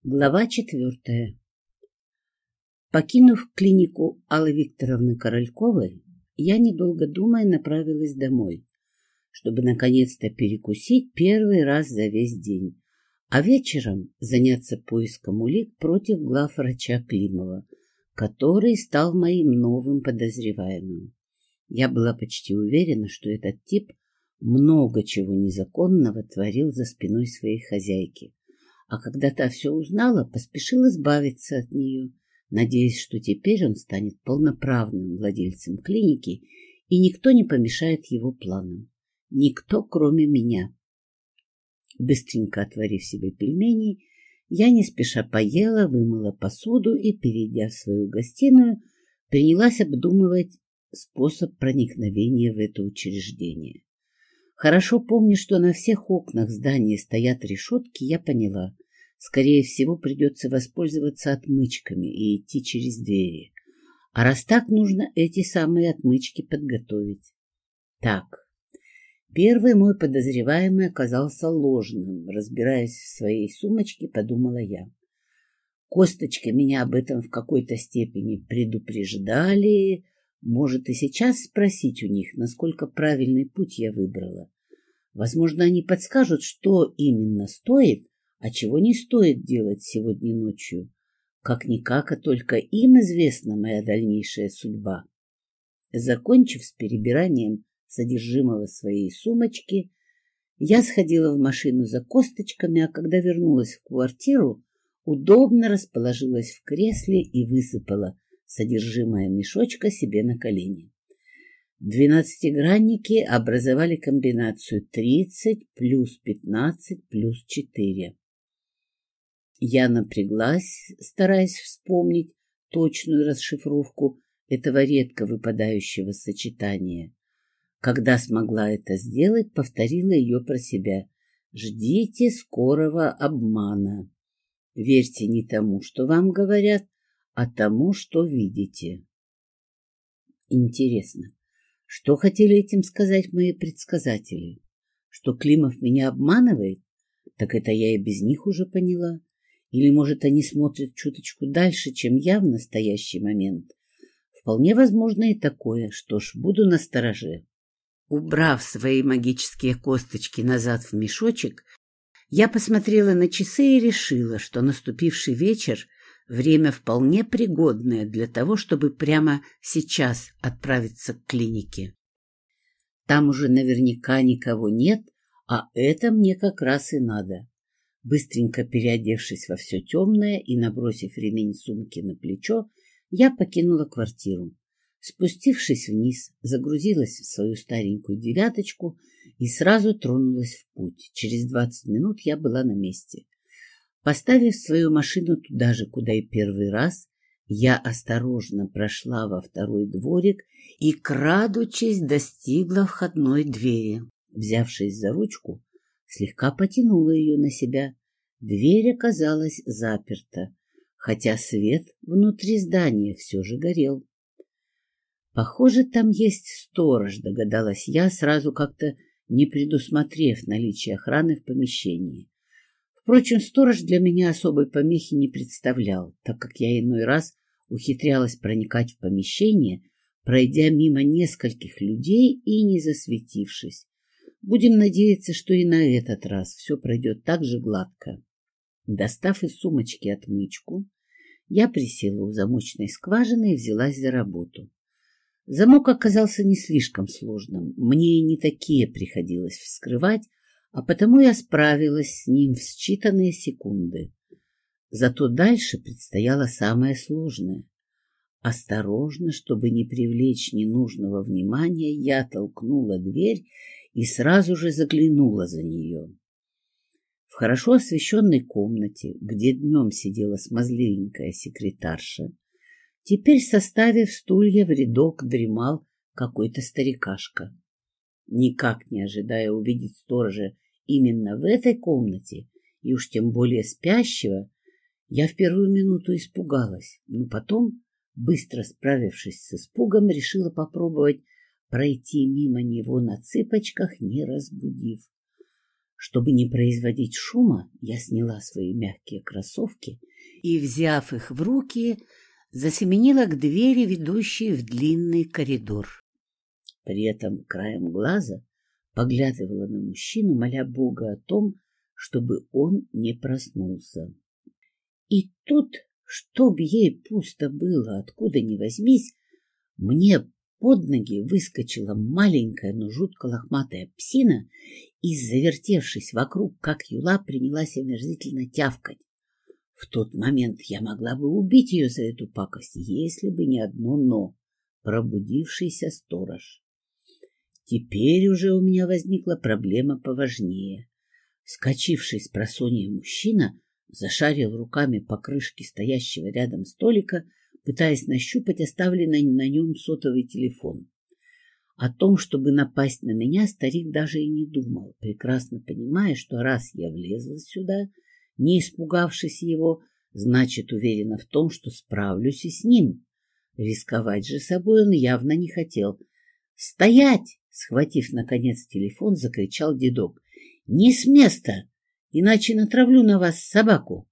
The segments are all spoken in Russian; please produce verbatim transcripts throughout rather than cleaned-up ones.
Глава четвертая. Покинув клинику Аллы Викторовны Корольковой, я, недолго думая, направилась домой, чтобы наконец-то перекусить первый раз за весь день, а вечером заняться поиском улик против главврача Климова, который стал моим новым подозреваемым. Я была почти уверена, что этот тип много чего незаконного творил за спиной своей хозяйки. А когда та все узнала, поспешил избавиться от нее, надеясь, что теперь он станет полноправным владельцем клиники, и никто не помешает его планам. Никто, кроме меня. Быстренько отварив себе пельмени, я не спеша поела, вымыла посуду и, перейдя в свою гостиную, принялась обдумывать способ проникновения в это учреждение. Хорошо помню, что на всех окнах здания стоят решетки, я поняла. Скорее всего, придется воспользоваться отмычками и идти через двери. А раз так, нужно эти самые отмычки подготовить. Так, первый мой подозреваемый оказался ложным. Разбираясь в своей сумочке, подумала я. Косточка меня об этом в какой-то степени предупреждали. Может, и сейчас спросить у них, насколько правильный путь я выбрала. Возможно, они подскажут, что именно стоит, а чего не стоит делать сегодня ночью. Как-никак, а только им известна моя дальнейшая судьба. Закончив с перебиранием содержимого своей сумочки, я сходила в машину за косточками, а когда вернулась в квартиру, удобно расположилась в кресле и высыпала содержимое мешочка себе на колени. Двенадцатигранники образовали комбинацию тридцать плюс пятнадцать плюс четыре. Я напряглась, стараясь вспомнить точную расшифровку этого редко выпадающего сочетания. Когда смогла это сделать, повторила ее про себя. Ждите скорого обмана. Верьте не тому, что вам говорят, а тому, что видите. Интересно, что хотели этим сказать мои предсказатели? Что Климов меня обманывает? Так это я и без них уже поняла. Или, может, они смотрят чуточку дальше, чем я в настоящий момент? Вполне возможно и такое. Что ж, буду настороже. Убрав свои магические косточки назад в мешочек, я посмотрела на часы и решила, что наступивший вечер — время вполне пригодное для того, чтобы прямо сейчас отправиться к клинике. Там уже наверняка никого нет, а это мне как раз и надо. Быстренько переодевшись во все темное и набросив ремень сумки на плечо, я покинула квартиру. Спустившись вниз, загрузилась в свою старенькую девяточку и сразу тронулась в путь. Через двадцать минут я была на месте. Поставив свою машину туда же, куда и первый раз, я осторожно прошла во второй дворик и, крадучись, достигла входной двери. Взявшись за ручку, слегка потянула ее на себя. Дверь оказалась заперта, хотя свет внутри здания все же горел. Похоже, там есть сторож, догадалась я, сразу как-то не предусмотрев наличие охраны в помещении. Впрочем, сторож для меня особой помехи не представлял, так как я иной раз ухитрялась проникать в помещение, пройдя мимо нескольких людей и не засветившись. Будем надеяться, что и на этот раз все пройдет так же гладко. Достав из сумочки отмычку, я присела у замочной скважины и взялась за работу. Замок оказался не слишком сложным, мне и не такие приходилось вскрывать, а потому я справилась с ним в считанные секунды. Зато дальше предстояло самое сложное. Осторожно, чтобы не привлечь ненужного внимания, я толкнула дверь и сразу же заглянула за нее. В хорошо освещенной комнате, где днем сидела смазливенькая секретарша, теперь, составив стулья в рядок, дремал какой-то старикашка. Никак не ожидая увидеть сторожа именно в этой комнате, и уж тем более спящего, я в первую минуту испугалась, но потом, быстро справившись с испугом, решила попробовать пройти мимо него на цыпочках, не разбудив. Чтобы не производить шума, я сняла свои мягкие кроссовки и, взяв их в руки, засеменила к двери, ведущей в длинный коридор. При этом краем глаза поглядывала на мужчину, моля Бога о том, чтобы он не проснулся. И тут, чтоб ей пусто было, откуда ни возьмись, мне под ноги выскочила маленькая, но жутко лохматая псина и, завертевшись вокруг, как юла, принялась омерзительно тявкать. В тот момент я могла бы убить ее за эту пакость, если бы не одно «но» — пробудившийся сторож. Теперь уже у меня возникла проблема поважнее. Вскочивший с просонья мужчина зашарил руками по крышке стоящего рядом столика, пытаясь нащупать оставленный на нем сотовый телефон. О том, чтобы напасть на меня, старик даже и не думал, прекрасно понимая, что раз я влезла сюда, не испугавшись его, значит, уверена в том, что справлюсь и с ним. Рисковать же собой он явно не хотел. «Стоять!» — схватив, наконец, телефон, закричал дедок. «Не с места, иначе натравлю на вас собаку!»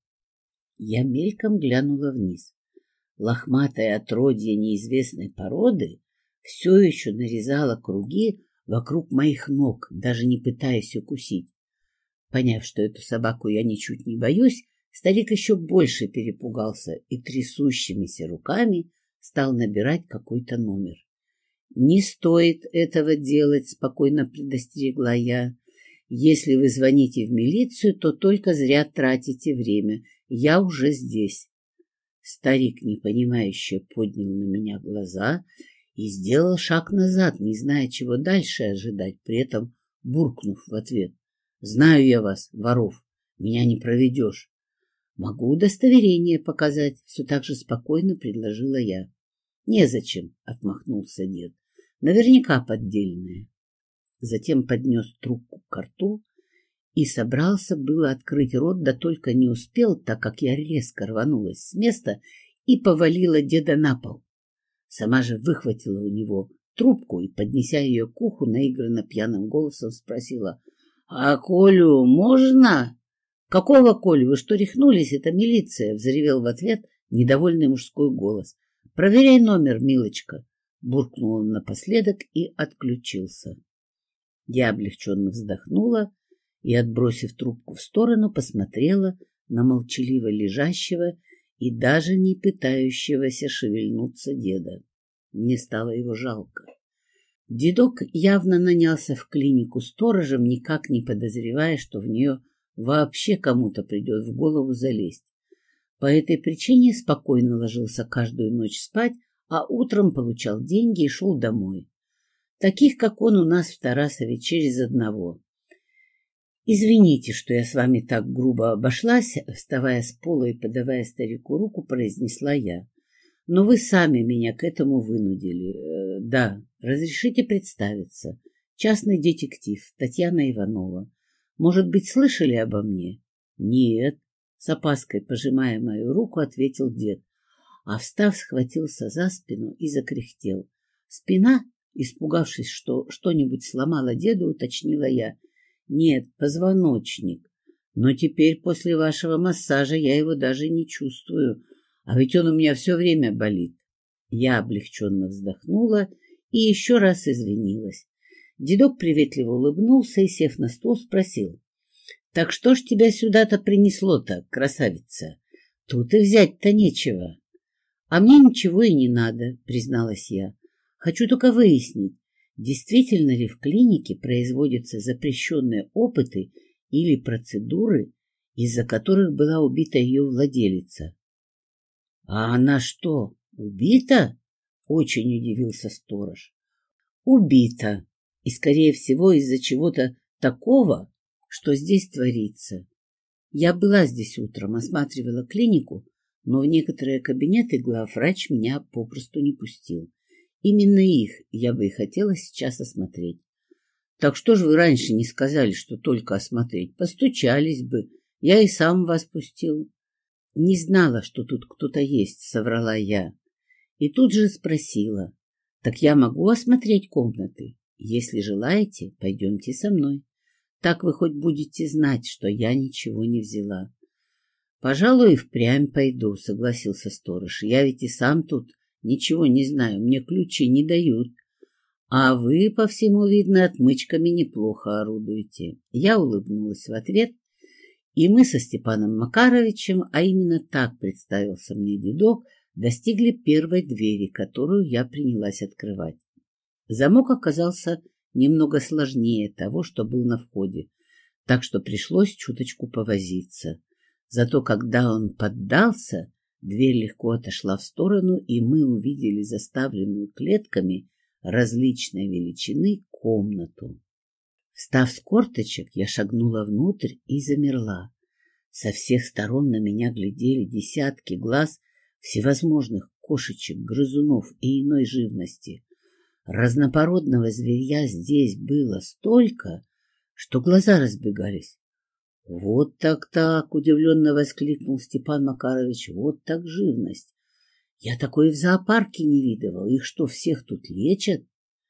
Я мельком глянула вниз. Лохматое отродье неизвестной породы все еще нарезало круги вокруг моих ног, даже не пытаясь укусить. Поняв, что эту собаку я ничуть не боюсь, старик еще больше перепугался и трясущимися руками стал набирать какой-то номер. «Не стоит этого делать», — спокойно предостерегла я. «Если вы звоните в милицию, то только зря тратите время. Я уже здесь». Старик, непонимающе, поднял на меня глаза и сделал шаг назад, не зная, чего дальше ожидать, при этом буркнув в ответ: «Знаю я вас, воров, меня не проведешь». «Могу удостоверение показать», — все так же спокойно предложила я. «Незачем», — отмахнулся дед, — «наверняка поддельное». Затем поднес трубку к рту и собрался было открыть рот, да только не успел, так как я резко рванулась с места и повалила деда на пол. Сама же выхватила у него трубку и, поднеся ее к уху, наигранно пьяным голосом спросила: «А Колю можно?» «Какого Колю? Вы что, рехнулись? Это милиция!» — взревел в ответ недовольный мужской голос. «Проверяй номер, милочка!» — буркнул он напоследок и отключился. Я облегченно вздохнула и, отбросив трубку в сторону, посмотрела на молчаливо лежащего и даже не пытающегося шевельнуться деда. Мне стало его жалко. Дедок явно нанялся в клинику сторожем, никак не подозревая, что в нее вообще кому-то придет в голову залезть. По этой причине спокойно ложился каждую ночь спать, а утром получал деньги и шел домой. Таких, как он, у нас в Тарасове через одного. «Извините, что я с вами так грубо обошлась», — вставая с пола и подавая старику руку, произнесла я. «Но вы сами меня к этому вынудили. Э, да, разрешите представиться. Частный детектив Татьяна Иванова. Может быть, слышали обо мне?» «Нет», — с опаской пожимая мою руку, ответил дед, а, встав, схватился за спину и закряхтел. «Спина?» — испугавшись, что что-нибудь сломала деду, уточнила я. «Нет, позвоночник. Но теперь после вашего массажа я его даже не чувствую, а ведь он у меня все время болит». Я облегченно вздохнула и еще раз извинилась. Дедок приветливо улыбнулся и, сев на стул, спросил: «Так что ж тебя сюда-то принесло-то, красавица? Тут и взять-то нечего». «А мне ничего и не надо», — призналась я. «Хочу только выяснить, действительно ли в клинике производятся запрещенные опыты или процедуры, из-за которых была убита ее владелица». «А она что, убита?» — очень удивился сторож. «Убита, и, скорее всего, из-за чего-то такого, что здесь творится. Я была здесь утром, осматривала клинику, но в некоторые кабинеты главврач меня попросту не пустил. Именно их я бы и хотела сейчас осмотреть». «Так что же вы раньше не сказали, что только осмотреть? Постучались бы, я и сам вас пустил». «Не знала, что тут кто-то есть», — соврала я. И тут же спросила: «Так я могу осмотреть комнаты? Если желаете, пойдемте со мной». Так вы хоть будете знать, что я ничего не взяла. — Пожалуй, и впрямь пойду, — согласился сторож. — Я ведь и сам тут ничего не знаю, мне ключи не дают. А вы, по всему видно, отмычками неплохо орудуете. Я улыбнулась в ответ, и мы со Степаном Макаровичем, а именно так представился мне дедок, достигли первой двери, которую я принялась открывать. Замок оказался немного сложнее того, что был на входе, так что пришлось чуточку повозиться. Зато когда он поддался, дверь легко отошла в сторону, и мы увидели заставленную клетками различной величины комнату. Встав с корточек, я шагнула внутрь и замерла. Со всех сторон на меня глядели десятки глаз всевозможных кошечек, грызунов и иной живности. Разнопородного зверья здесь было столько, что глаза разбегались. — Вот так-так! — удивленно воскликнул Степан Макарович. — Вот так живность! Я такой в зоопарке не видывал. Их что, всех тут лечат?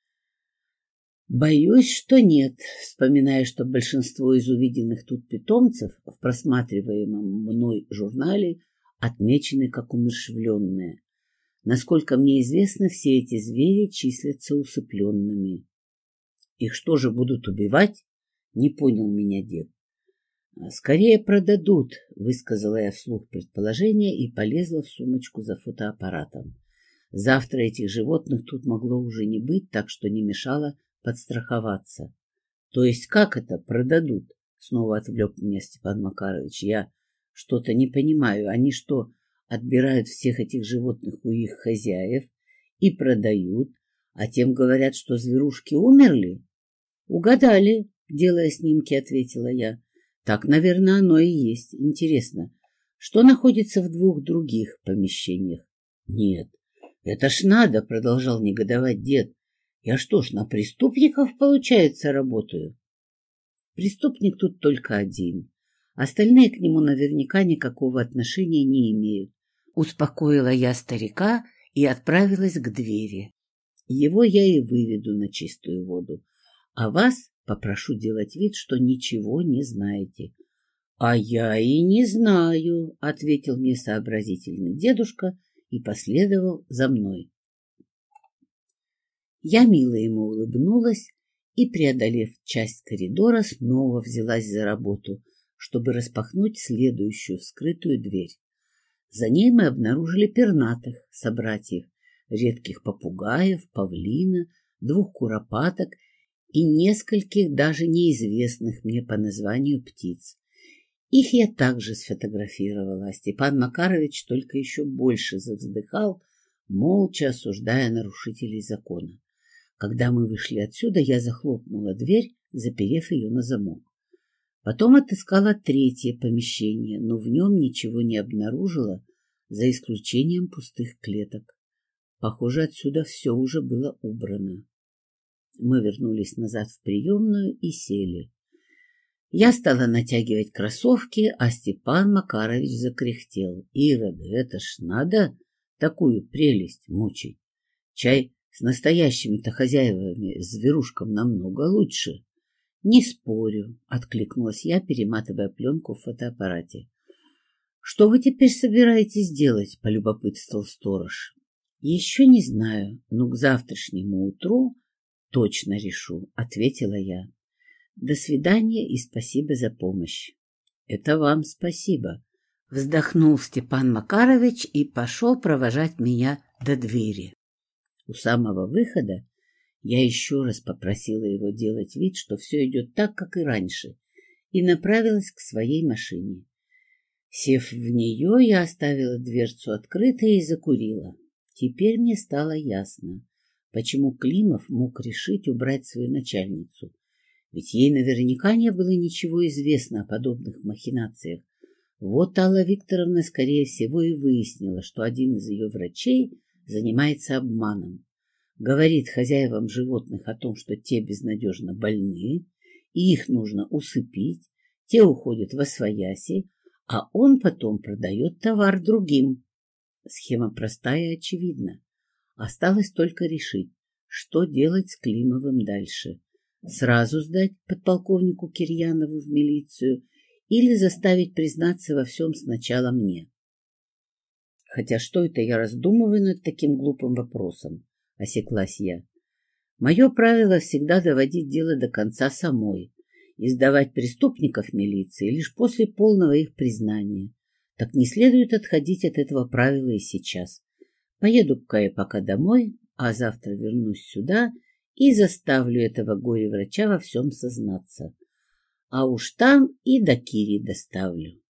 Боюсь, что нет, вспоминая, что большинство из увиденных тут питомцев в просматриваемом мной журнале отмечены как умерщвленные. Насколько мне известно, все эти звери числятся усыпленными. Их что же, будут убивать? Не понял меня дед. Скорее продадут, высказала я вслух предположение и полезла в сумочку за фотоаппаратом. Завтра этих животных тут могло уже не быть, так что не мешало подстраховаться. То есть как это продадут? Снова отвлек меня Степан Макарович. Я что-то не понимаю. Они что, отбирают всех этих животных у их хозяев и продают, а тем говорят, что зверушки умерли? Угадали, делая снимки, ответила я. Так, наверное, оно и есть. Интересно, что находится в двух других помещениях? Нет, это ж надо, продолжал негодовать дед. Я что ж, на преступников, получается, работаю? Преступник тут только один. Остальные к нему наверняка никакого отношения не имеют. Успокоила я старика и отправилась к двери. Его я и выведу на чистую воду. А вас попрошу делать вид, что ничего не знаете. — А я и не знаю, — ответил мне сообразительный дедушка и последовал за мной. Я мило ему улыбнулась и, преодолев часть коридора, снова взялась за работу, чтобы распахнуть следующую вскрытую дверь. За ней мы обнаружили пернатых собратьев, редких попугаев, павлина, двух куропаток и нескольких даже неизвестных мне по названию птиц. Их я также сфотографировала, а Степан Макарович только еще больше завздыхал, молча осуждая нарушителей закона. Когда мы вышли отсюда, я захлопнула дверь, заперев ее на замок. Потом отыскала третье помещение, но в нем ничего не обнаружила, за исключением пустых клеток. Похоже, отсюда все уже было убрано. Мы вернулись назад в приемную и сели. Я стала натягивать кроссовки, а Степан Макарович закряхтел. Ироды, это ж надо такую прелесть мучить. Чай с настоящими-то хозяевами зверушкам намного лучше. — Не спорю, — откликнулась я, перематывая пленку в фотоаппарате. — Что вы теперь собираетесь делать? — полюбопытствовал сторож. — Еще не знаю, но к завтрашнему утру точно решу, — ответила я. — До свидания и спасибо за помощь. — Это вам спасибо, — вздохнул Степан Макарович и пошел провожать меня до двери. У самого выхода я еще раз попросила его делать вид, что все идет так, как и раньше, и направилась к своей машине. Сев в нее, я оставила дверцу открытой и закурила. Теперь мне стало ясно, почему Климов мог решить убрать свою начальницу. Ведь ей наверняка не было ничего известно о подобных махинациях. Вот Алла Викторовна, скорее всего, и выяснила, что один из ее врачей занимается обманом. Говорит хозяевам животных о том, что те безнадежно больны, и их нужно усыпить, те уходят восвояси, а он потом продает товар другим. Схема простая и очевидна. Осталось только решить, что делать с Климовым дальше. Сразу сдать подполковнику Кирьянову в милицию или заставить признаться во всем сначала мне? Хотя что это я раздумываю над таким глупым вопросом, осеклась я. Мое правило всегда доводить дело до конца самой и сдавать преступников милиции лишь после полного их признания. Так не следует отходить от этого правила и сейчас. Поеду-ка я пока домой, а завтра вернусь сюда и заставлю этого горе-врача во всем сознаться. А уж там и до Кири доставлю.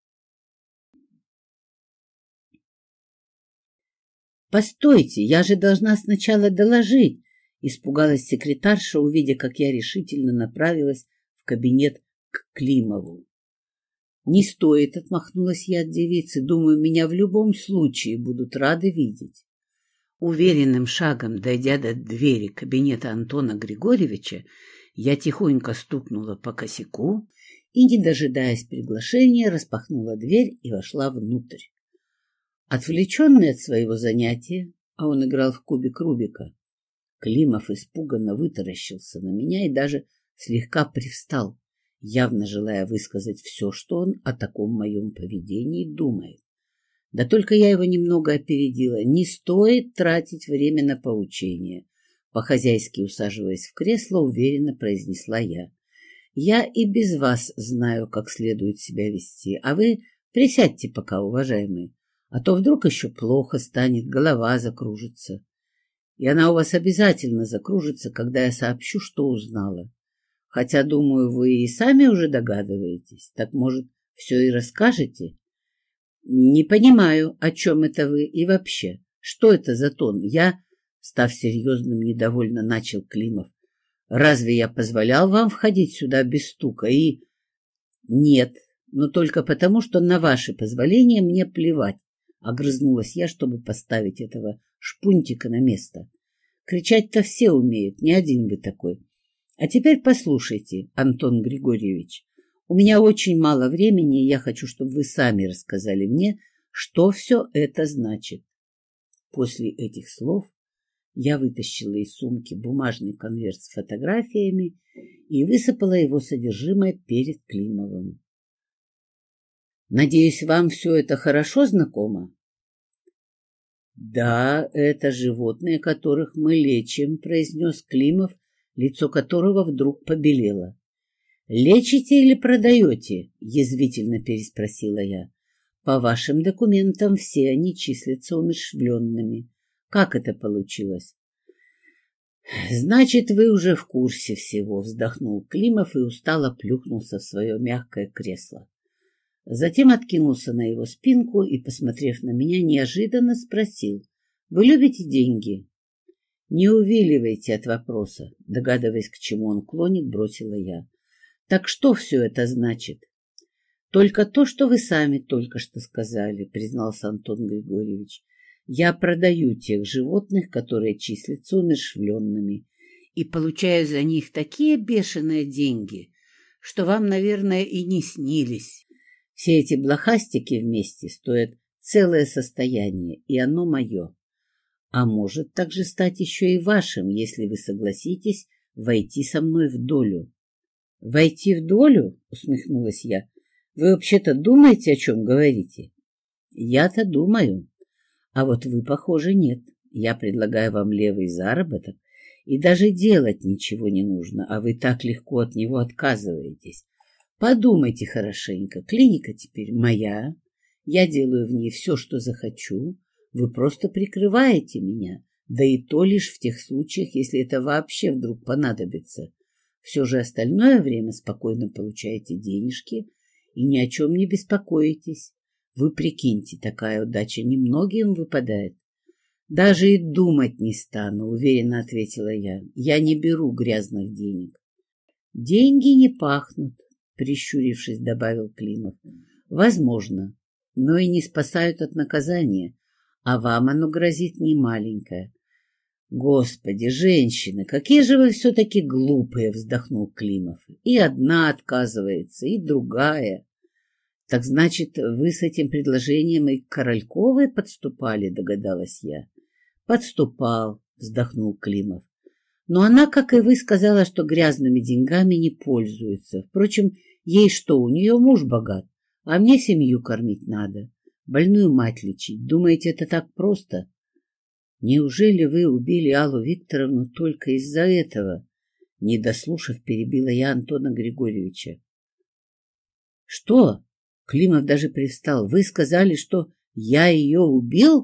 «Постойте, я же должна сначала доложить!» — испугалась секретарша, увидя, как я решительно направилась в кабинет к Климову. «Не стоит», — отмахнулась я от девицы, — «думаю, меня в любом случае будут рады видеть». Уверенным шагом, дойдя до двери кабинета Антона Григорьевича, я тихонько стукнула по косяку и, не дожидаясь приглашения, распахнула дверь и вошла внутрь. Отвлеченный от своего занятия, а он играл в кубик Рубика, Климов испуганно вытаращился на меня и даже слегка привстал, явно желая высказать все, что он о таком моем поведении думает. Да только я его немного опередила. Не стоит тратить время на поучение. По-хозяйски усаживаясь в кресло, уверенно произнесла я. Я и без вас знаю, как следует себя вести, а вы присядьте пока, уважаемый, а то вдруг еще плохо станет, голова закружится. И она у вас обязательно закружится, когда я сообщу, что узнала. Хотя, думаю, вы и сами уже догадываетесь. Так, может, все и расскажете? Не понимаю, о чем это вы и вообще. Что это за тон? Я, став серьезным, недовольно начал Климов. Разве я позволял вам входить сюда без стука и... Нет, но только потому, что на ваше позволение мне плевать. Огрызнулась я, чтобы поставить этого шпунтика на место. Кричать-то все умеют, не один вы такой. А теперь послушайте, Антон Григорьевич. У меня очень мало времени, и я хочу, чтобы вы сами рассказали мне, что все это значит. После этих слов я вытащила из сумки бумажный конверт с фотографиями и высыпала его содержимое перед Климовым. Надеюсь, вам все это хорошо знакомо? Да, это животные, которых мы лечим, произнес Климов, лицо которого вдруг побелело. «Лечите или продаете?» — язвительно переспросила я. «По вашим документам все они числятся умерщвленными. Как это получилось?» «Значит, вы уже в курсе всего», — вздохнул Климов и устало плюхнулся в свое мягкое кресло. Затем откинулся на его спинку и, посмотрев на меня, неожиданно спросил. «Вы любите деньги?» «Не увиливайте от вопроса», — догадываясь, к чему он клонит, бросила я. Так что все это значит? Только то, что вы сами только что сказали, признался Антон Григорьевич. Я продаю тех животных, которые числятся умерщвленными, и получаю за них такие бешеные деньги, что вам, наверное, и не снились. Все эти блохастики вместе стоят целое состояние, и оно мое. А может также стать еще и вашим, если вы согласитесь войти со мной в долю. «Войти в долю?» — усмехнулась я. «Вы вообще-то думаете, о чем говорите?» «Я-то думаю. А вот вы, похоже, нет. Я предлагаю вам левый заработок, и даже делать ничего не нужно, а вы так легко от него отказываетесь. Подумайте хорошенько. Клиника теперь моя. Я делаю в ней все, что захочу. Вы просто прикрываете меня, да и то лишь в тех случаях, если это вообще вдруг понадобится. Все же остальное время спокойно получаете денежки и ни о чем не беспокоитесь. Вы прикиньте, такая удача немногим выпадает. Даже и думать не стану, уверенно ответила я. Я не беру грязных денег. Деньги не пахнут, прищурившись, добавил Климов. Возможно, но и не спасают от наказания, а вам оно грозит немаленькое. «Господи, женщины, какие же вы все-таки глупые!» — вздохнул Климов. «И одна отказывается, и другая». «Так значит, вы с этим предложением и к Корольковой подступали?» — догадалась я. «Подступал», — вздохнул Климов. Но она, как и вы, сказала, что грязными деньгами не пользуется. Впрочем, ей что, у нее муж богат, а мне семью кормить надо, больную мать лечить. Думаете, это так просто? Неужели вы убили Аллу Викторовну только из-за этого? Не дослушав, перебила я Антона Григорьевича. Что? Климов даже привстал. Вы сказали, что я ее убил?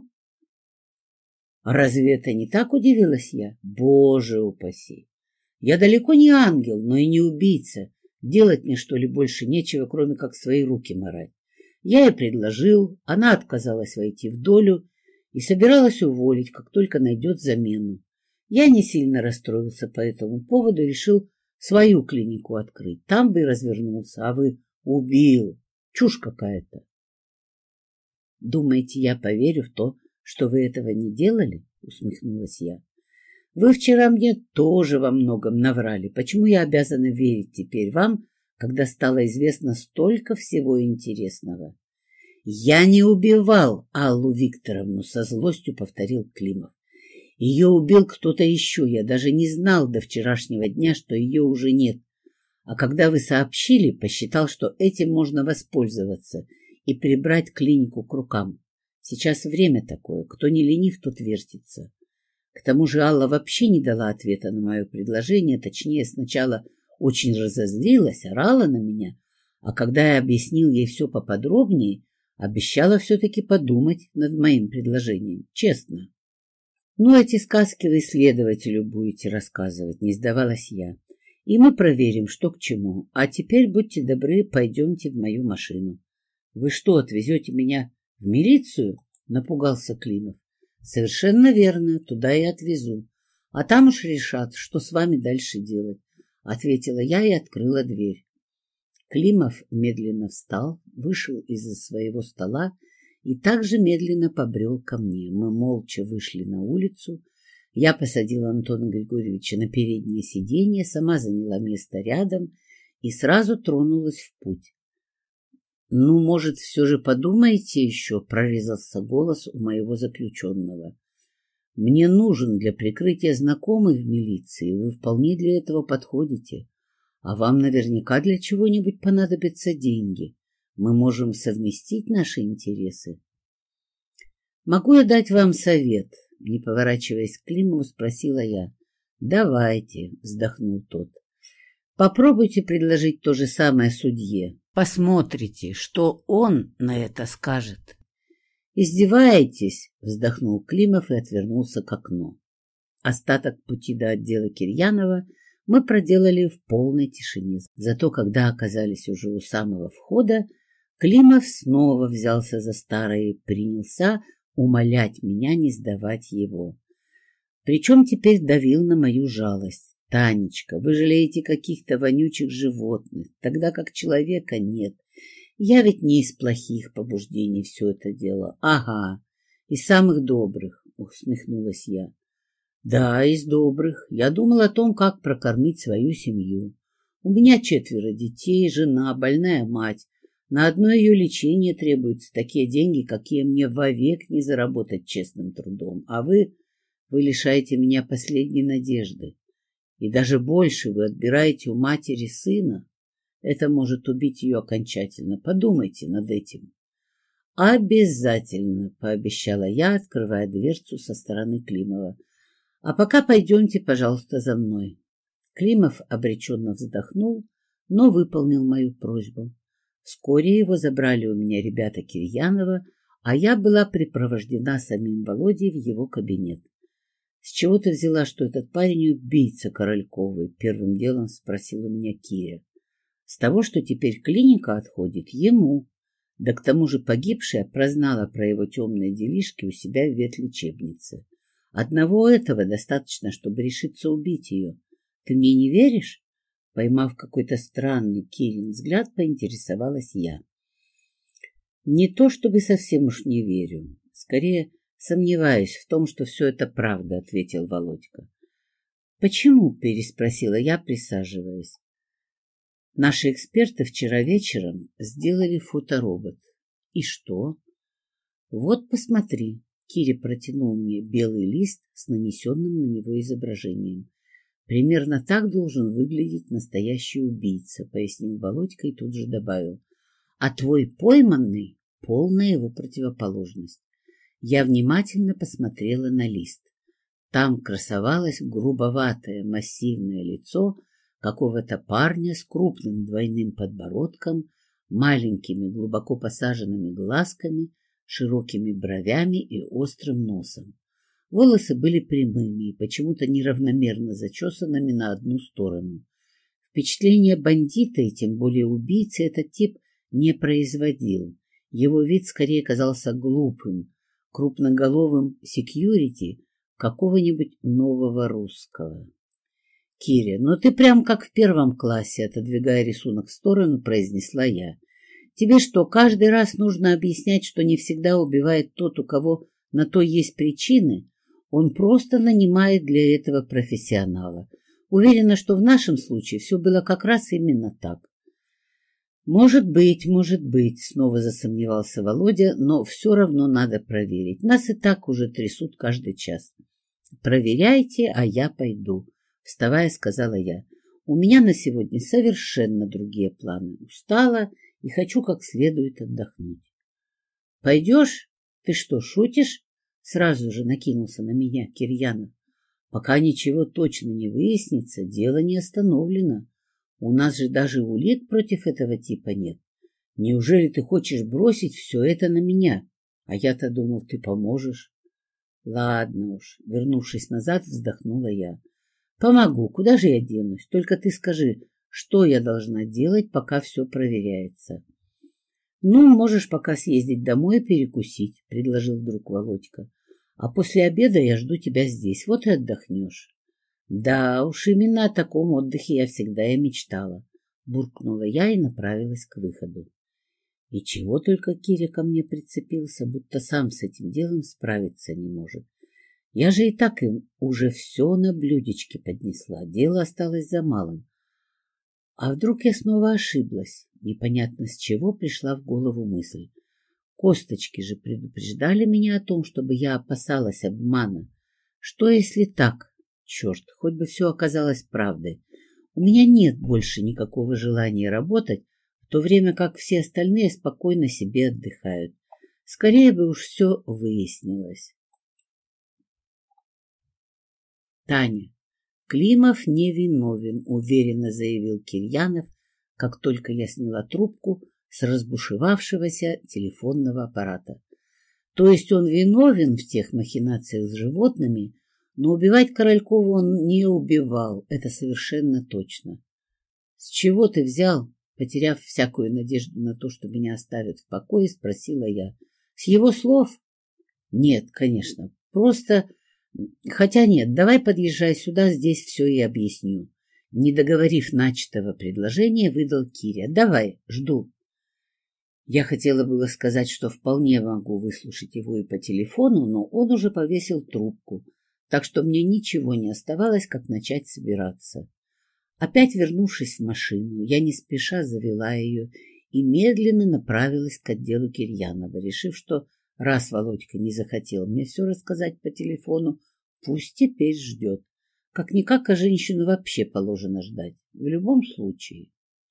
Разве это не так, удивилась я? Боже упаси! Я далеко не ангел, но и не убийца. Делать мне, что ли, больше нечего, кроме как свои руки марать. Я ей предложил, она отказалась войти в долю и собиралась уволить, как только найдет замену. Я не сильно расстроился по этому поводу, решил свою клинику открыть. Там бы и развернулся, а вы убил. Чушь какая-то. Думаете, я поверю в то, что вы этого не делали? Усмехнулась я. Вы вчера мне тоже во многом наврали. Почему я обязана верить теперь вам, когда стало известно столько всего интересного? Я не убивал Аллу Викторовну, со злостью повторил Климов. Ее убил кто-то еще. Я даже не знал до вчерашнего дня, что ее уже нет. А когда вы сообщили, посчитал, что этим можно воспользоваться и прибрать клинику к рукам. Сейчас время такое, кто не ленив, тот вертится. К тому же Алла вообще не дала ответа на мое предложение, точнее, сначала очень разозлилась, орала на меня, а когда я объяснил ей все поподробнее, обещала все-таки подумать над моим предложением, честно. Ну, эти сказки вы следователю будете рассказывать, не сдавалась я. И мы проверим, что к чему. А теперь, будьте добры, пойдемте в мою машину. Вы что, отвезете меня в милицию? Напугался Климов. Совершенно верно, туда и отвезу. А там уж решат, что с вами дальше делать, ответила я и открыла дверь. Климов медленно встал, вышел из-за своего стола и также медленно побрел ко мне. Мы молча вышли на улицу. Я посадила Антона Григорьевича на переднее сиденье, сама заняла место рядом и сразу тронулась в путь. «Ну, может, все же подумаете еще?» — прорезался голос у моего заключенного. «Мне нужен для прикрытия знакомых в милиции, вы вполне для этого подходите. А вам наверняка для чего-нибудь понадобятся деньги. Мы можем совместить наши интересы». «Могу я дать вам совет?» — не поворачиваясь к Климову, спросила я. «Давайте», — вздохнул тот. «Попробуйте предложить то же самое судье. Посмотрите, что он на это скажет». «Издеваетесь?» — вздохнул Климов и отвернулся к окну. Остаток пути до отдела Кирьянова мы проделали в полной тишине. Зато когда оказались уже у самого входа, Климов снова взялся за старое и принялся умолять меня не сдавать его. Причем теперь давил на мою жалость. «Танечка, вы жалеете каких-то вонючих животных, тогда как человека нет. Я ведь не из плохих побуждений все это делала». «Ага, из самых добрых», — усмехнулась я. «Да, из добрых. Я думала о том, как прокормить свою семью. У меня четверо детей, жена, больная мать. На одно ее лечение требуются такие деньги, какие мне вовек не заработать честным трудом. А вы, вы лишаете меня последней надежды. И даже больше вы отбираете у матери сына. Это может убить ее окончательно. Подумайте над этим». «Обязательно», — пообещала я, открывая дверцу со стороны Климова. «А пока пойдемте, пожалуйста, за мной». Климов обреченно вздохнул, но выполнил мою просьбу. Вскоре его забрали у меня ребята Кирьянова, а я была припровождена самим Володей в его кабинет. «С чего ты взяла, что этот парень убийца Корольковой?» — первым делом спросила меня Киря. «С того, что теперь клиника отходит ему. Да к тому же погибшая прознала про его темные делишки у себя в ветлечебнице. Одного этого достаточно, чтобы решиться убить ее. Ты мне не веришь?» Поймав какой-то странный Кирин взгляд, поинтересовалась я. «Не то чтобы совсем уж не верю. Скорее, сомневаюсь в том, что все это правда», — ответил Володька. «Почему?» — переспросила я, присаживаясь. «Наши эксперты вчера вечером сделали фоторобот. И что?» «Вот, посмотри». Киря протянул мне белый лист с нанесенным на него изображением. Примерно так должен выглядеть настоящий убийца, пояснил Володька и тут же добавил. А твой пойманный — полная его противоположность. Я внимательно посмотрела на лист. Там красовалось грубоватое массивное лицо какого-то парня с крупным двойным подбородком, маленькими глубоко посаженными глазками, широкими бровями и острым носом. Волосы были прямыми и почему-то неравномерно зачесанными на одну сторону. Впечатление бандита и тем более убийцы этот тип не производил. Его вид скорее казался глупым, крупноголовым секьюрити какого-нибудь нового русского. — Киря, ну ты прям как в первом классе, отодвигая рисунок в сторону, произнесла я. — Тебе что, каждый раз нужно объяснять, что не всегда убивает тот, у кого на то есть причины? Он просто нанимает для этого профессионала. Уверена, что в нашем случае все было как раз именно так. Может быть, может быть, снова засомневался Володя, но все равно надо проверить. Нас и так уже трясут каждый час. Проверяйте, а я пойду, вставая, сказала я. У меня на сегодня совершенно другие планы. Устала и хочу как следует отдохнуть. Пойдешь? Ты что, шутишь? Сразу же накинулся на меня Кирьянов. Пока ничего точно не выяснится, дело не остановлено. У нас же даже улик против этого типа нет. Неужели ты хочешь бросить все это на меня? А я-то думал, ты поможешь. Ладно уж, вернувшись назад, вздохнула я. Помогу, куда же я денусь? Только ты скажи, что я должна делать, пока все проверяется. Ну, можешь пока съездить домой и перекусить, предложил вдруг Володька. А после обеда я жду тебя здесь, вот и отдохнешь. Да уж, именно о таком отдыхе я всегда и мечтала. Буркнула я и направилась к выходу. И чего только Киря ко мне прицепился, будто сам с этим делом справиться не может. Я же и так им уже все на блюдечке поднесла, дело осталось за малым. А вдруг я снова ошиблась? Непонятно с чего пришла в голову мысль. Косточки же предупреждали меня о том, чтобы я опасалась обмана. Что если так? Черт, хоть бы все оказалось правдой. У меня нет больше никакого желания работать, в то время как все остальные спокойно себе отдыхают. Скорее бы уж все выяснилось. Таня, Климов невиновен, уверенно заявил Кирьянов, как только я сняла трубку с разбушевавшегося телефонного аппарата. То есть он виновен в тех махинациях с животными, но убивать Королькову он не убивал, это совершенно точно. С чего ты взял? Потеряв всякую надежду на то, что меня оставят в покое, спросила я. С его слов? Нет, конечно, просто... Хотя нет, давай подъезжай сюда, здесь все и объясню. Не договорив начатого предложения, выдал Киря. Давай, жду. Я хотела было сказать, что вполне могу выслушать его и по телефону, но он уже повесил трубку, так что мне ничего не оставалось, как начать собираться. Опять вернувшись в машину, я не спеша завела ее и медленно направилась к отделу Кирьянова, решив, что раз Володька не захотел мне все рассказать по телефону, пусть теперь ждет. Как-никак, а женщину вообще положено ждать. В любом случае.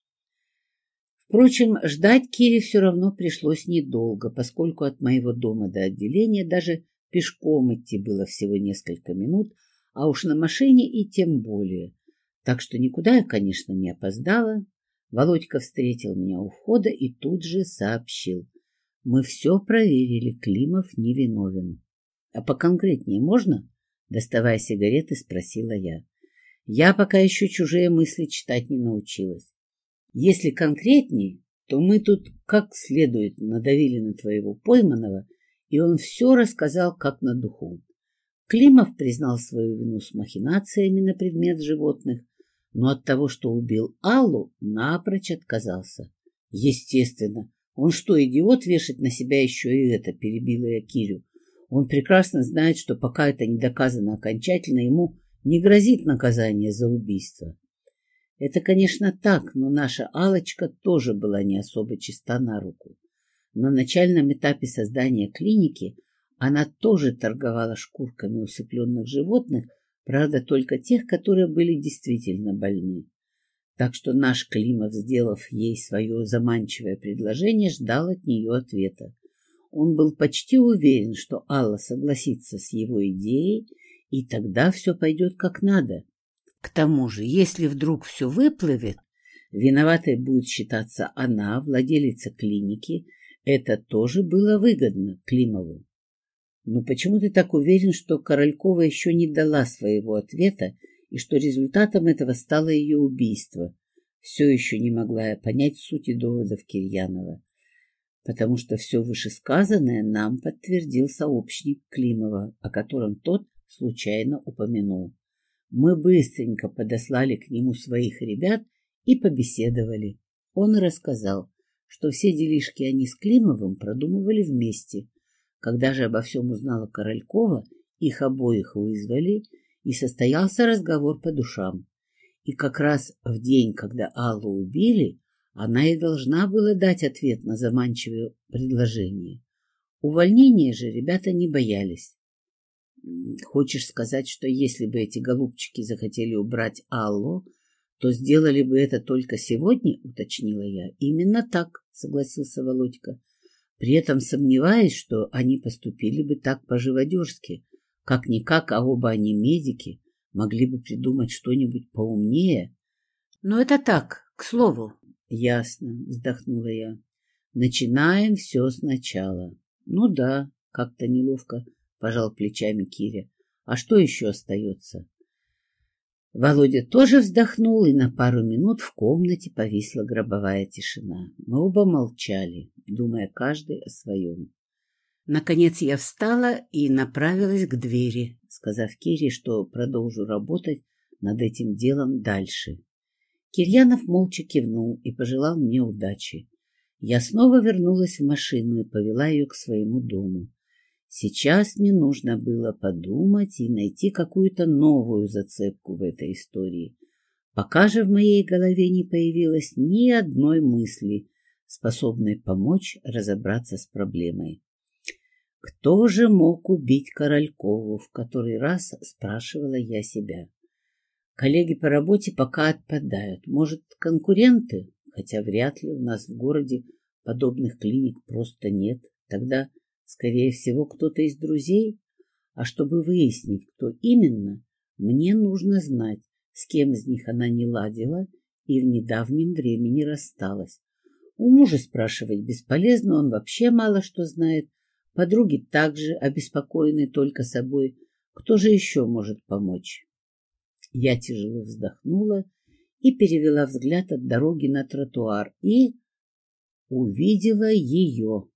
Впрочем, ждать Кире все равно пришлось недолго, поскольку от моего дома до отделения даже пешком идти было всего несколько минут, а уж на машине и тем более. Так что никуда я, конечно, не опоздала. Володька встретил меня у входа и тут же сообщил. Мы все проверили, Климов невиновен. А поконкретнее можно? Доставая сигареты, спросила я. Я пока еще чужие мысли читать не научилась. Если конкретнее, то мы тут как следует надавили на твоего пойманного, и он все рассказал как на духу. Климов признал свою вину с махинациями на предмет животных, но от того, что убил Аллу, напрочь отказался. Естественно. Он что, идиот, вешать на себя еще и это, перебила я Кирю. Он прекрасно знает, что пока это не доказано окончательно, ему не грозит наказание за убийство. Это, конечно, так, но наша Аллочка тоже была не особо чиста на руку. На начальном этапе создания клиники она тоже торговала шкурками усыпленных животных, Правда, только тех, которые были действительно больны. Так что наш Климов, сделав ей свое заманчивое предложение, ждал от нее ответа. Он был почти уверен, что Алла согласится с его идеей, и тогда все пойдет как надо. К тому же, если вдруг все выплывет, виноватой будет считаться она, владелица клиники. Это тоже было выгодно Климову. Но почему ты так уверен, что Королькова еще не дала своего ответа и что результатом этого стало ее убийство? Все еще не могла я понять сути доводов Кирьянова, потому что все вышесказанное нам подтвердил сообщник Климова, о котором тот случайно упомянул. Мы быстренько подослали к нему своих ребят и побеседовали. Он рассказал, что все делишки они с Климовым продумывали вместе. Когда же обо всем узнала Королькова, их обоих вызвали, и состоялся разговор по душам. И как раз в день, когда Аллу убили, она и должна была дать ответ на заманчивое предложение. Увольнения же ребята не боялись. Хочешь сказать, что если бы эти голубчики захотели убрать Аллу, то сделали бы это только сегодня, уточнила я. Именно так, согласился Володька. При этом сомневаюсь, что они поступили бы так по-живодерски. Как-никак, а оба они медики, могли бы придумать что-нибудь поумнее. Но это так, к слову. Ясно, вздохнула я. Начинаем все сначала. Ну да, как-то неловко пожал плечами Киря. А что еще остается? Володя тоже вздохнул, и на пару минут в комнате повисла гробовая тишина. Мы оба молчали, думая каждый о своем. Наконец я встала и направилась к двери, сказав Кире, что продолжу работать над этим делом дальше. Кирьянов молча кивнул и пожелал мне удачи. Я снова вернулась в машину и повела ее к своему дому. Сейчас мне нужно было подумать и найти какую-то новую зацепку в этой истории. Пока же в моей голове не появилось ни одной мысли, способной помочь разобраться с проблемой. Кто же мог убить Королькову, в который раз спрашивала я себя. Коллеги по работе пока отпадают. Может, конкуренты? Хотя вряд ли, у нас в городе подобных клиник просто нет. Тогда, скорее всего, кто-то из друзей. А чтобы выяснить, кто именно, мне нужно знать, с кем из них она не ладила и в недавнем времени рассталась. У мужа спрашивать бесполезно, он вообще мало что знает. Подруги также обеспокоены только собой. Кто же еще может помочь? Я тяжело вздохнула и перевела взгляд от дороги на тротуар и увидела ее.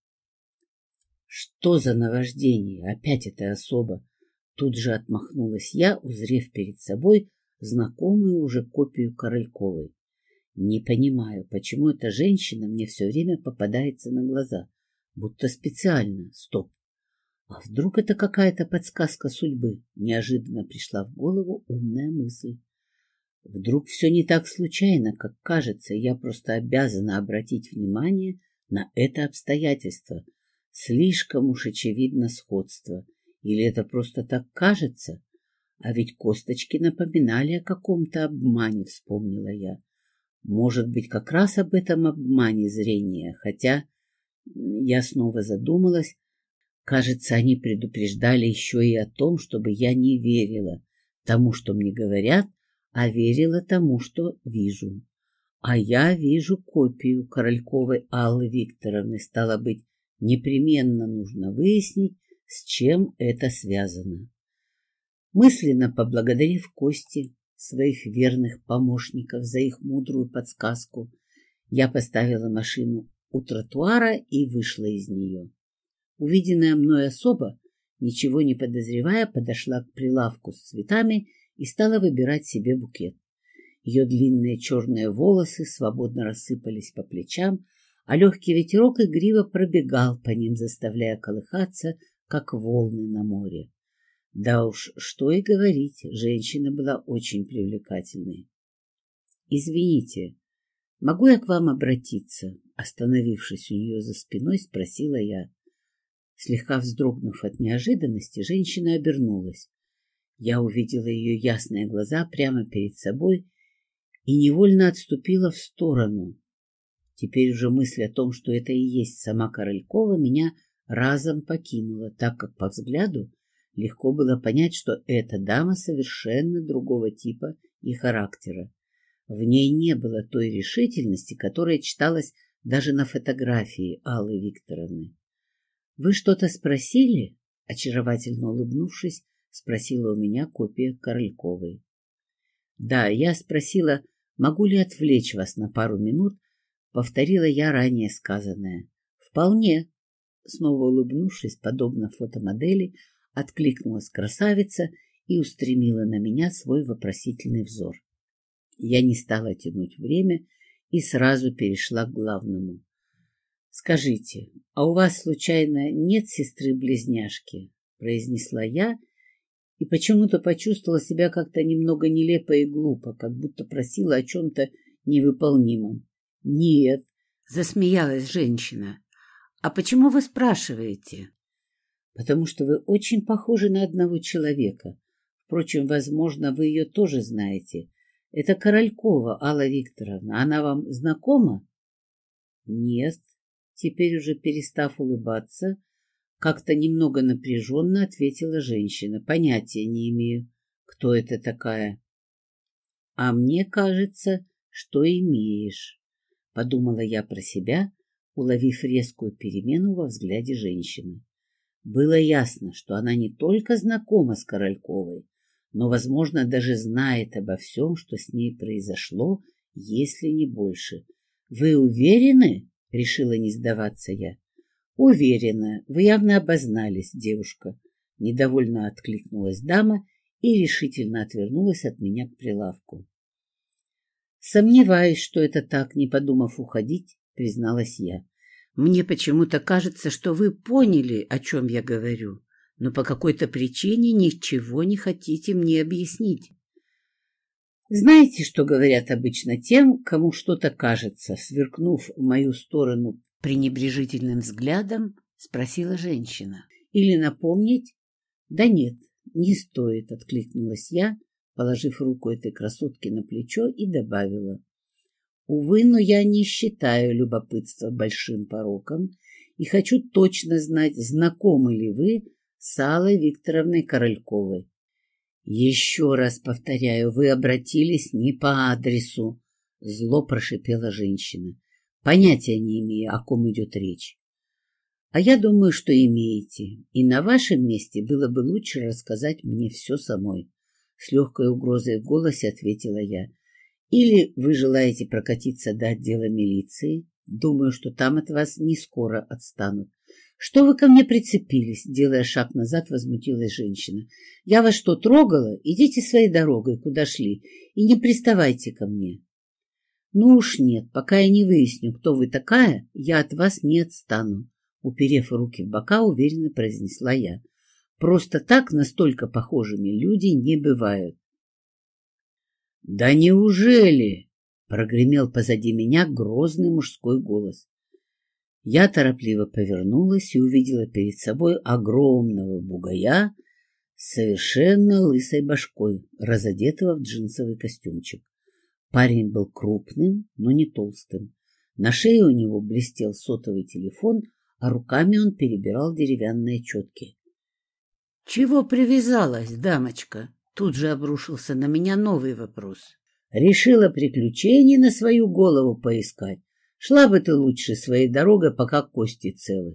Что за наваждение? Опять эта особа. Тут же отмахнулась я, узрев перед собой знакомую уже копию Корольковой. Не понимаю, почему эта женщина мне все время попадается на глаза. Будто специально. Стоп. А вдруг это какая-то подсказка судьбы? Неожиданно пришла в голову умная мысль. Вдруг все не так случайно, как кажется, и я просто обязана обратить внимание на это обстоятельство. Слишком уж очевидно сходство. Или это просто так кажется? А ведь косточки напоминали о каком-то обмане, вспомнила я. Может быть, как раз об этом обмане зрения, хотя... Я снова задумалась. Кажется, они предупреждали еще и о том, чтобы я не верила тому, что мне говорят, а верила тому, что вижу. А я вижу копию Корольковой Аллы Викторовны. Стало быть, непременно нужно выяснить, с чем это связано. Мысленно поблагодарив Кости, своих верных помощников, за их мудрую подсказку, я поставила машину у тротуара и вышла из нее. Увиденная мной особа, ничего не подозревая, подошла к прилавку с цветами и стала выбирать себе букет. Ее длинные черные волосы свободно рассыпались по плечам, а легкий ветерок игриво пробегал по ним, заставляя колыхаться, как волны на море. Да уж, что и говорить, женщина была очень привлекательной. «Извините, могу я к вам обратиться?» Остановившись у нее за спиной, спросила я. Слегка вздрогнув от неожиданности, женщина обернулась. Я увидела ее ясные глаза прямо перед собой и невольно отступила в сторону. Теперь уже мысль о том, что это и есть сама Королькова, меня разом покинула, так как по взгляду легко было понять, что эта дама совершенно другого типа и характера. В ней не было той решительности, которая читалась даже на фотографии Аллы Викторовны. — Вы что-то спросили? — очаровательно улыбнувшись, спросила у меня копия Корольковой. — Да, я спросила, могу ли отвлечь вас на пару минут, повторила я ранее сказанное. — Вполне. Снова улыбнувшись, подобно фотомодели, откликнулась красавица и устремила на меня свой вопросительный взор. Я не стала тянуть время и сразу перешла к главному. — Скажите, а у вас, случайно, нет сестры-близняшки? — произнесла я и почему-то почувствовала себя как-то немного нелепо и глупо, как будто просила о чем-то невыполнимом. — Нет, — засмеялась женщина. — А почему вы спрашиваете? — Потому что вы очень похожи на одного человека. Впрочем, возможно, вы ее тоже знаете. Это Королькова Алла Викторовна. Она вам знакома? — Нет. Теперь уже перестав улыбаться, как-то немного напряженно ответила женщина. Понятия не имею, кто это такая. — А мне кажется, что имеешь, — подумала я про себя, уловив резкую перемену во взгляде женщины. Было ясно, что она не только знакома с Корольковой, но, возможно, даже знает обо всем, что с ней произошло, если не больше. — Вы уверены? — решила не сдаваться я. — Уверена. Вы явно обознались, девушка. Недовольно откликнулась дама и решительно отвернулась от меня к прилавку. — Сомневаюсь, что это так, не подумав уходить, призналась я. Мне почему-то кажется, что вы поняли, о чем я говорю, но по какой-то причине ничего не хотите мне объяснить. Знаете, что говорят обычно тем, кому что-то кажется? Сверкнув в мою сторону пренебрежительным взглядом, спросила женщина. Или напомнить? Да нет, не стоит, откликнулась я, положив руку этой красотке на плечо и добавила. Увы, но я не считаю любопытство большим пороком и хочу точно знать, знакомы ли вы с Аллой Викторовной Корольковой. Еще раз повторяю, вы обратились не по адресу, зло прошипела женщина. Понятия не имею, о ком идет речь. А я думаю, что имеете, и на вашем месте было бы лучше рассказать мне все самой. С легкой угрозой в голосе ответила я. Или вы желаете прокатиться до отдела милиции? Думаю, что там от вас не скоро отстанут. Что вы ко мне прицепились? Делая шаг назад, возмутилась женщина. Я вас что, трогала? Идите своей дорогой, куда шли, и не приставайте ко мне. Ну уж нет, пока я не выясню, кто вы такая, я от вас не отстану. Уперев руки в бока, уверенно произнесла я. Просто так настолько похожими люди не бывают. — Да неужели? — прогремел позади меня грозный мужской голос. Я торопливо повернулась и увидела перед собой огромного бугая с совершенно лысой башкой, разодетого в джинсовый костюмчик. Парень был крупным, но не толстым. На шее у него блестел сотовый телефон, а руками он перебирал деревянные четки. — Чего привязалась, дамочка? Тут же обрушился на меня новый вопрос. Решила приключений на свою голову поискать. Шла бы ты лучше своей дорогой, пока кости целы.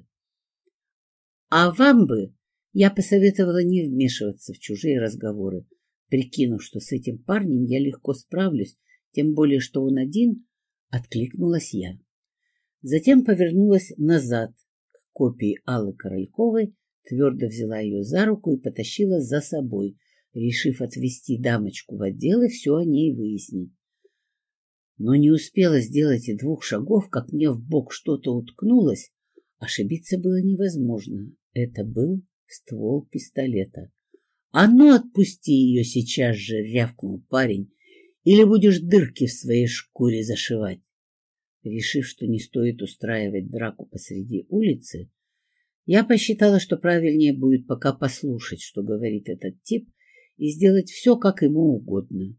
А вам бы я посоветовала не вмешиваться в чужие разговоры, прикинув, что с этим парнем я легко справлюсь, тем более, что он один, откликнулась я. Затем повернулась назад к копии Аллы Корольковой, твердо взяла ее за руку и потащила за собой, решив отвезти дамочку в отдел и все о ней выяснить. Но не успела сделать и двух шагов, как мне в бок что-то уткнулось. Ошибиться было невозможно. Это был ствол пистолета. — А ну, отпусти ее сейчас же! — рявкнул парень. — Или будешь дырки в своей шкуре зашивать. Решив, что не стоит устраивать драку посреди улицы, я посчитала, что правильнее будет пока послушать, что говорит этот тип, и сделать все, как ему угодно.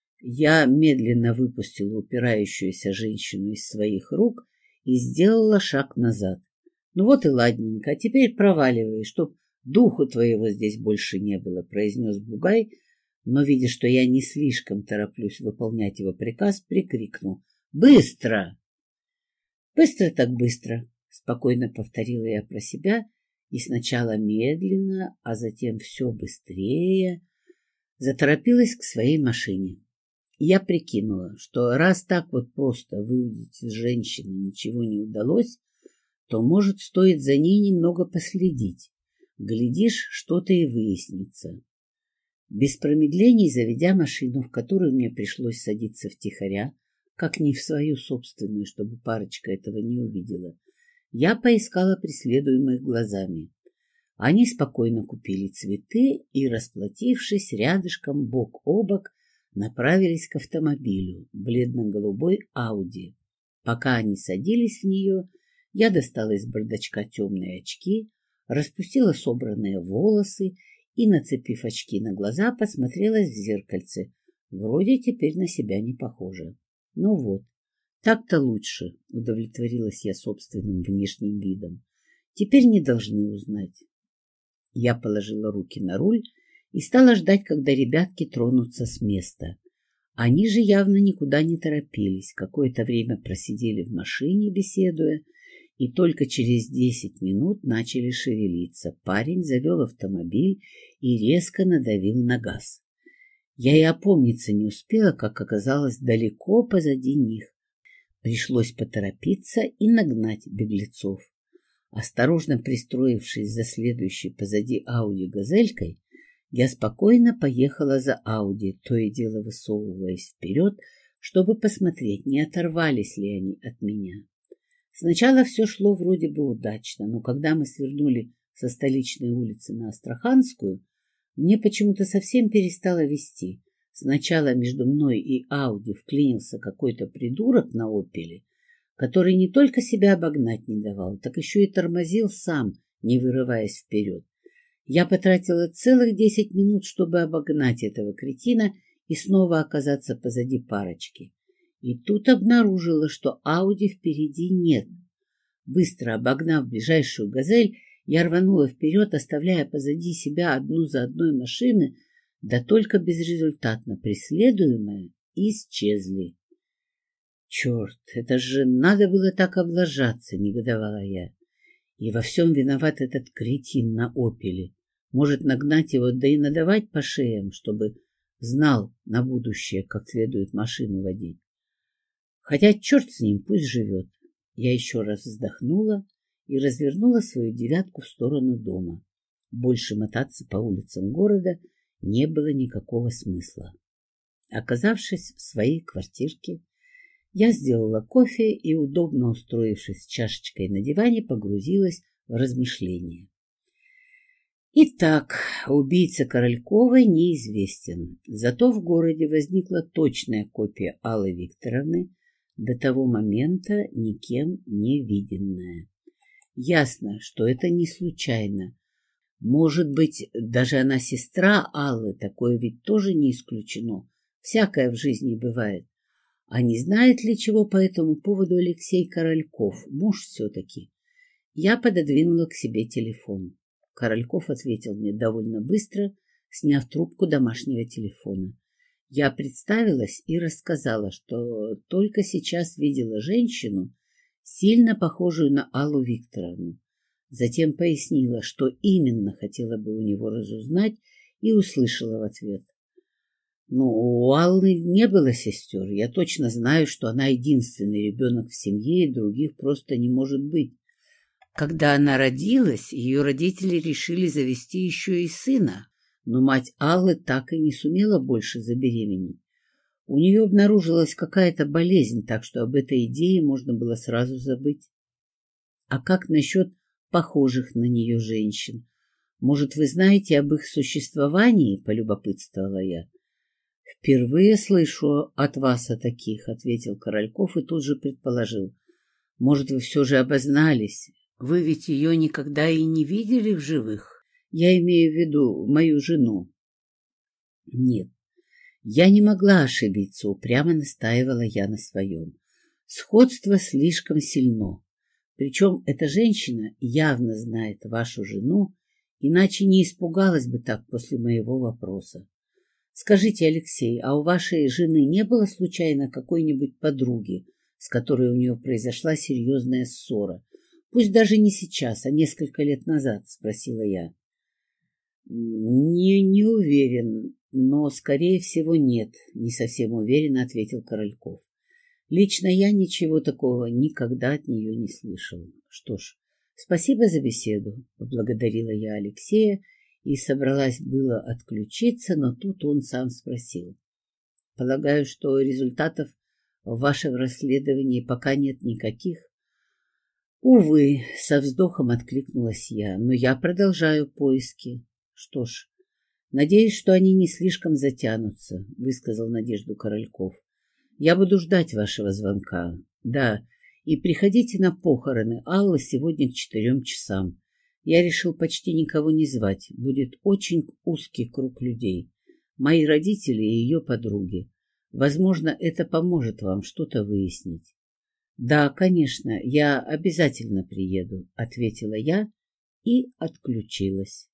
Я медленно выпустила упирающуюся женщину из своих рук и сделала шаг назад. «Ну вот и ладненько, а теперь проваливай, чтоб духу твоего здесь больше не было», — произнес Бугай, но, видя, что я не слишком тороплюсь выполнять его приказ, прикрикнул: «Быстро!» «Быстро так быстро», — спокойно повторила я про себя, и сначала медленно, а затем все быстрее заторопилась к своей машине. Я прикинула, что раз так вот просто выудить из женщины ничего не удалось, то, может, стоит за ней немного последить. Глядишь, что-то и выяснится. Без промедлений, заведя машину, в которую мне пришлось садиться втихаря, как не в свою собственную, чтобы парочка этого не увидела, я поискала преследуемых глазами. Они спокойно купили цветы и, расплатившись рядышком бок о бок, направились к автомобилю, бледно-голубой Ауди. Пока они садились в нее, я достала из бардачка темные очки, распустила собранные волосы и, нацепив очки на глаза, посмотрелась в зеркальце. Вроде теперь на себя не похожа. Ну вот, так-то лучше, удовлетворилась я собственным внешним видом. Теперь не должны узнать. Я положила руки на руль и стала ждать, когда ребятки тронутся с места. Они же явно никуда не торопились, какое-то время просидели в машине, беседуя, и только через десять минут начали шевелиться. Парень завел автомобиль и резко надавил на газ. Я и опомниться не успела, как оказалось далеко позади них. Пришлось поторопиться и нагнать беглецов. Осторожно пристроившись за следующей позади Ауди газелькой, я спокойно поехала за Ауди, то и дело высовываясь вперед, чтобы посмотреть, не оторвались ли они от меня. Сначала все шло вроде бы удачно, но когда мы свернули со столичной улицы на Астраханскую, мне почему-то совсем перестало вести. Сначала между мной и Ауди вклинился какой-то придурок на «Опеле», который не только себя обогнать не давал, так еще и тормозил сам, не вырываясь вперед. Я потратила целых десять минут, чтобы обогнать этого кретина и снова оказаться позади парочки. И тут обнаружила, что Ауди впереди нет. Быстро обогнав ближайшую «Газель», я рванула вперед, оставляя позади себя одну за одной машины, да только безрезультатно преследуемые исчезли. «Черт, это же надо было так облажаться!» — негодовала я. «И во всем виноват этот кретин на «Опеле». Может нагнать его, да и надавать по шеям, чтобы знал на будущее, как следует машину водить. Хотя черт с ним, пусть живет». Я еще раз вздохнула и развернула свою девятку в сторону дома. Больше мотаться по улицам города не было никакого смысла. Оказавшись в своей квартирке, я сделала кофе и, удобно устроившись с чашечкой на диване, погрузилась в размышления. Итак, убийца Корольковой неизвестен, зато в городе возникла точная копия Аллы Викторовны, до того момента никем не виденная. Ясно, что это не случайно. Может быть, даже она сестра Аллы, такое ведь тоже не исключено. Всякое в жизни бывает. А не знает ли чего по этому поводу Алексей Корольков, муж все-таки? Я пододвинула к себе телефон. Корольков ответил мне довольно быстро, сняв трубку домашнего телефона. Я представилась и рассказала, что только сейчас видела женщину, сильно похожую на Аллу Викторовну. Затем пояснила, что именно хотела бы у него разузнать, и услышала в ответ: «Ну, у Аллы не было сестер. Я точно знаю, что она единственный ребенок в семье, и других просто не может быть. Когда она родилась, ее родители решили завести еще и сына, но мать Аллы так и не сумела больше забеременеть. У нее обнаружилась какая-то болезнь, так что об этой идее можно было сразу забыть. А как насчет похожих на нее женщин? Может, вы знаете об их существовании?» — полюбопытствовала я. «Впервые слышу от вас о таких», — ответил Корольков и тут же предположил. «Может, вы все же обознались? Вы ведь ее никогда и не видели в живых? Я имею в виду мою жену». Нет, я не могла ошибиться, упрямо настаивала я на своем. Сходство слишком сильно. Причем эта женщина явно знает вашу жену, иначе не испугалась бы так после моего вопроса. Скажите, Алексей, а у вашей жены не было случайно какой-нибудь подруги, с которой у нее произошла серьезная ссора? Пусть даже не сейчас, а несколько лет назад, спросила я. Не, не уверен, но, скорее всего, нет, не совсем уверенно ответил Корольков. Лично я ничего такого никогда от нее не слышал. Что ж, спасибо за беседу, поблагодарила я Алексея и собралась было отключиться, но тут он сам спросил. Полагаю, что результатов вашего расследования пока нет никаких? Увы, со вздохом откликнулась я, но я продолжаю поиски. Что ж, надеюсь, что они не слишком затянутся, высказал надежду Корольков. Я буду ждать вашего звонка. Да, и приходите на похороны Аллы сегодня к четырем часам. Я решил почти никого не звать. Будет очень узкий круг людей. Мои родители и ее подруги. Возможно, это поможет вам что-то выяснить. Да, конечно, я обязательно приеду, ответила я и отключилась.